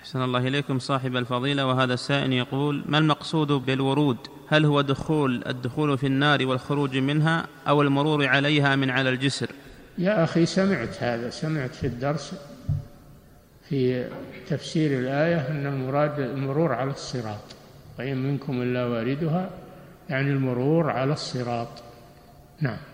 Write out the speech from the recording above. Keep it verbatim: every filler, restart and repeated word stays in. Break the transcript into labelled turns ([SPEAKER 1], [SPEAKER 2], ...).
[SPEAKER 1] أحسن الله إليكم صاحب الفضيلة. وهذا السائل يقول: ما المقصود بالورود؟ هل هو دخول الدخول في النار والخروج منها، أو المرور عليها من على الجسر؟
[SPEAKER 2] يا أخي سمعت هذا، سمعت في الدرس في تفسير الآية أن المراد المرور على الصراط، وإن منكم إلا واردها، يعني المرور على الصراط. نعم.